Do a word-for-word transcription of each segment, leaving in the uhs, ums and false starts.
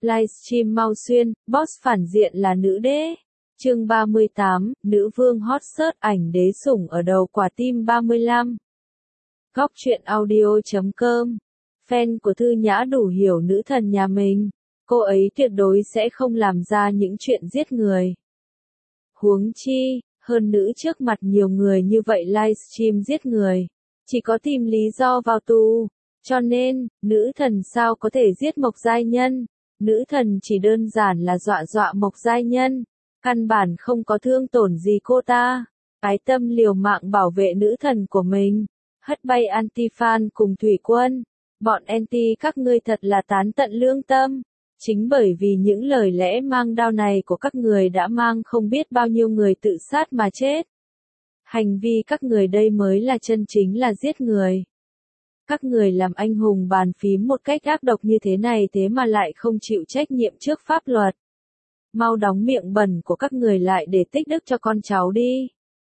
Livestream mau xuyên, boss phản diện là nữ đế. Chương ba mươi tám, nữ vương hot search ảnh đế sủng ở đầu quả tim ba mươi lăm. Góc truyện audio chấm com. Fan của Thư Nhã đủ hiểu nữ thần nhà mình. Cô ấy tuyệt đối sẽ không làm ra những chuyện giết người. Huống chi, hơn nữ trước mặt nhiều người như vậy livestream giết người. Chỉ có tìm lý do vào tù. Cho nên, nữ thần sao có thể giết Mộc Giai Nhân? Nữ thần chỉ đơn giản là dọa dọa Mộc Giai Nhân. Căn bản không có thương tổn gì cô ta. Ái Tâm liều mạng bảo vệ nữ thần của mình. Hất bay anti-fan cùng thủy quân. Bọn anti các ngươi thật là tán tận lương tâm. Chính bởi vì những lời lẽ mang đao này của các người đã mang không biết bao nhiêu người tự sát mà chết. Hành vi các người đây mới là chân chính là giết người. Các người làm anh hùng bàn phím một cách ác độc như thế này thế mà lại không chịu trách nhiệm trước pháp luật. Mau đóng miệng bẩn của các người lại để tích đức cho con cháu đi.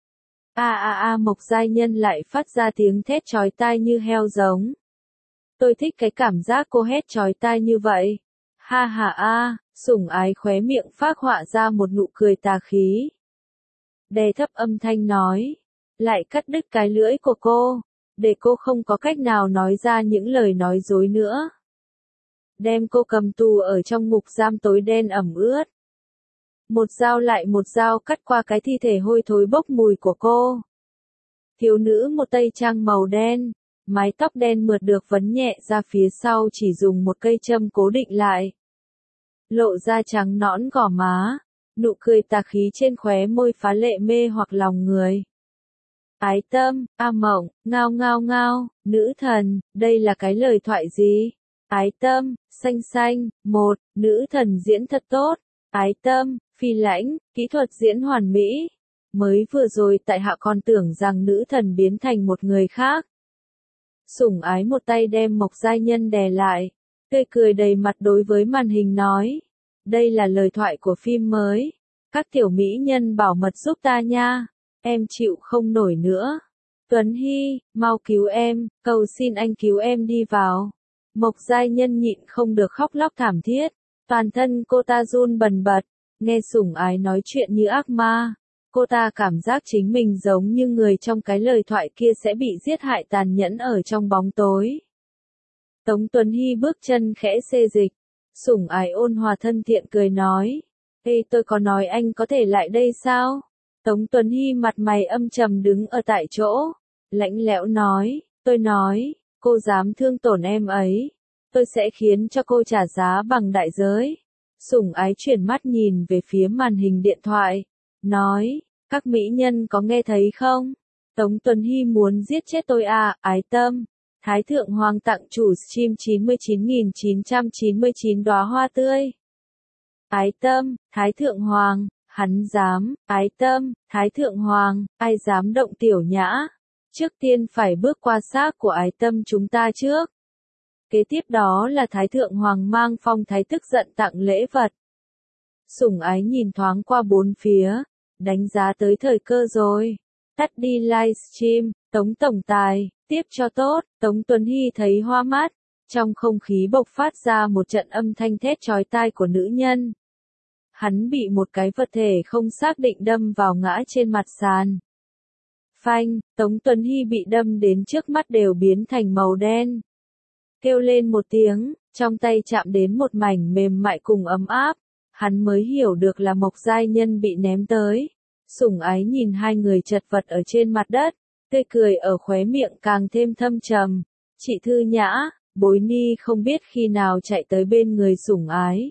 A a a Mộc Giai Nhân lại phát ra tiếng thét chói tai như heo giống. Tôi thích cái cảm giác cô hét chói tai như vậy. Ha ha a, sủng ái khóe miệng phác họa ra một nụ cười tà khí. Đè thấp âm thanh nói, lại cắt đứt cái lưỡi của cô, để cô không có cách nào nói ra những lời nói dối nữa. Đem cô cầm tù ở trong ngục giam tối đen ẩm ướt. Một dao lại một dao cắt qua cái thi thể hôi thối bốc mùi của cô. Thiếu nữ một tây trang màu đen, mái tóc đen mượt được vấn nhẹ ra phía sau chỉ dùng một cây châm cố định lại. Lộ ra trắng nõn gò má, nụ cười tà khí trên khóe môi phá lệ mê hoặc lòng người. Ái Tâm, A Mộng, ngao ngao ngao, nữ thần, đây là cái lời thoại gì? Ái Tâm, xanh xanh, một, nữ thần diễn thật tốt. Ái Tâm, phi lãnh, kỹ thuật diễn hoàn mỹ. Mới vừa rồi tại hạ còn tưởng rằng nữ thần biến thành một người khác. Sủng ái một tay đem Mộc Giai Nhân đè lại, tươi cười đầy mặt đối với màn hình nói. Đây là lời thoại của phim mới. Các tiểu mỹ nhân bảo mật giúp ta nha. Em chịu không nổi nữa. Tuấn Hy, mau cứu em, cầu xin anh cứu em đi vào. Mộc Giai Nhân nhịn không được khóc lóc thảm thiết. Toàn thân cô ta run bần bật, nghe sủng ái nói chuyện như ác ma. Cô ta cảm giác chính mình giống như người trong cái lời thoại kia sẽ bị giết hại tàn nhẫn ở trong bóng tối. Tống Tuấn Hy bước chân khẽ xê dịch. Sủng ái ôn hòa thân thiện cười nói. Ê tôi có nói anh có thể lại đây sao? Tống Tuấn Hy mặt mày âm trầm đứng ở tại chỗ. Lạnh lẽo nói. Tôi nói, cô dám thương tổn em ấy. Tôi sẽ khiến cho cô trả giá bằng đại giới. Sủng ái chuyển mắt nhìn về phía màn hình điện thoại. Nói, các mỹ nhân có nghe thấy không? Tống Tuấn Hy muốn giết chết tôi à, Ái Tâm. Thái Thượng Hoàng tặng chủ stream chín mươi chín nghìn chín trăm chín mươi chín đóa hoa tươi. Ái Tâm, Thái Thượng Hoàng, hắn dám, Ái Tâm, Thái Thượng Hoàng, ai dám động tiểu nhã? Trước tiên phải bước qua xác của Ái Tâm chúng ta trước. Kế tiếp đó là Thái Thượng Hoàng mang phong thái tức giận tặng lễ vật. Sủng ái nhìn thoáng qua bốn phía, đánh giá tới thời cơ rồi. Tắt đi livestream, Tống tổng tài, tiếp cho tốt. Tống Tuấn Hy thấy hoa mắt, trong không khí bộc phát ra một trận âm thanh thét chói tai của nữ nhân. Hắn bị một cái vật thể không xác định đâm vào ngã trên mặt sàn. Phanh, Tống Tuấn Hy bị đâm đến trước mắt đều biến thành màu đen. Kêu lên một tiếng, trong tay chạm đến một mảnh mềm mại cùng ấm áp, hắn mới hiểu được là Mộc Giai Nhân bị ném tới. Sủng ái nhìn hai người chật vật ở trên mặt đất, tươi cười ở khóe miệng càng thêm thâm trầm. Chị Thư Nhã, Bối Ni không biết khi nào chạy tới bên người sủng ái.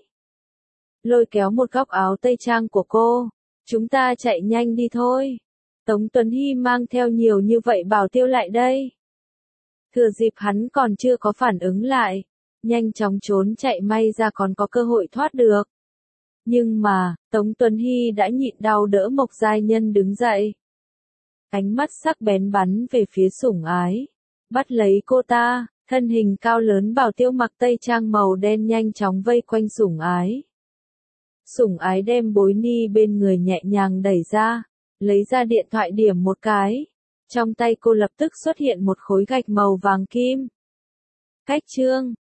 Lôi kéo một góc áo tây trang của cô, chúng ta chạy nhanh đi thôi. Tống Tuấn Hy mang theo nhiều như vậy bảo tiêu lại đây. Thừa dịp hắn còn chưa có phản ứng lại, nhanh chóng trốn chạy may ra còn có cơ hội thoát được. Nhưng mà, Tống Tuấn Hy đã nhịn đau đỡ Mộc Giai Nhân đứng dậy. Ánh mắt sắc bén bắn về phía sủng ái. Bắt lấy cô ta, thân hình cao lớn bảo tiêu mặc tây trang màu đen nhanh chóng vây quanh sủng ái. Sủng ái đem Bối Ni bên người nhẹ nhàng đẩy ra, lấy ra điện thoại điểm một cái. Trong tay cô lập tức xuất hiện một khối gạch màu vàng kim. Cách chương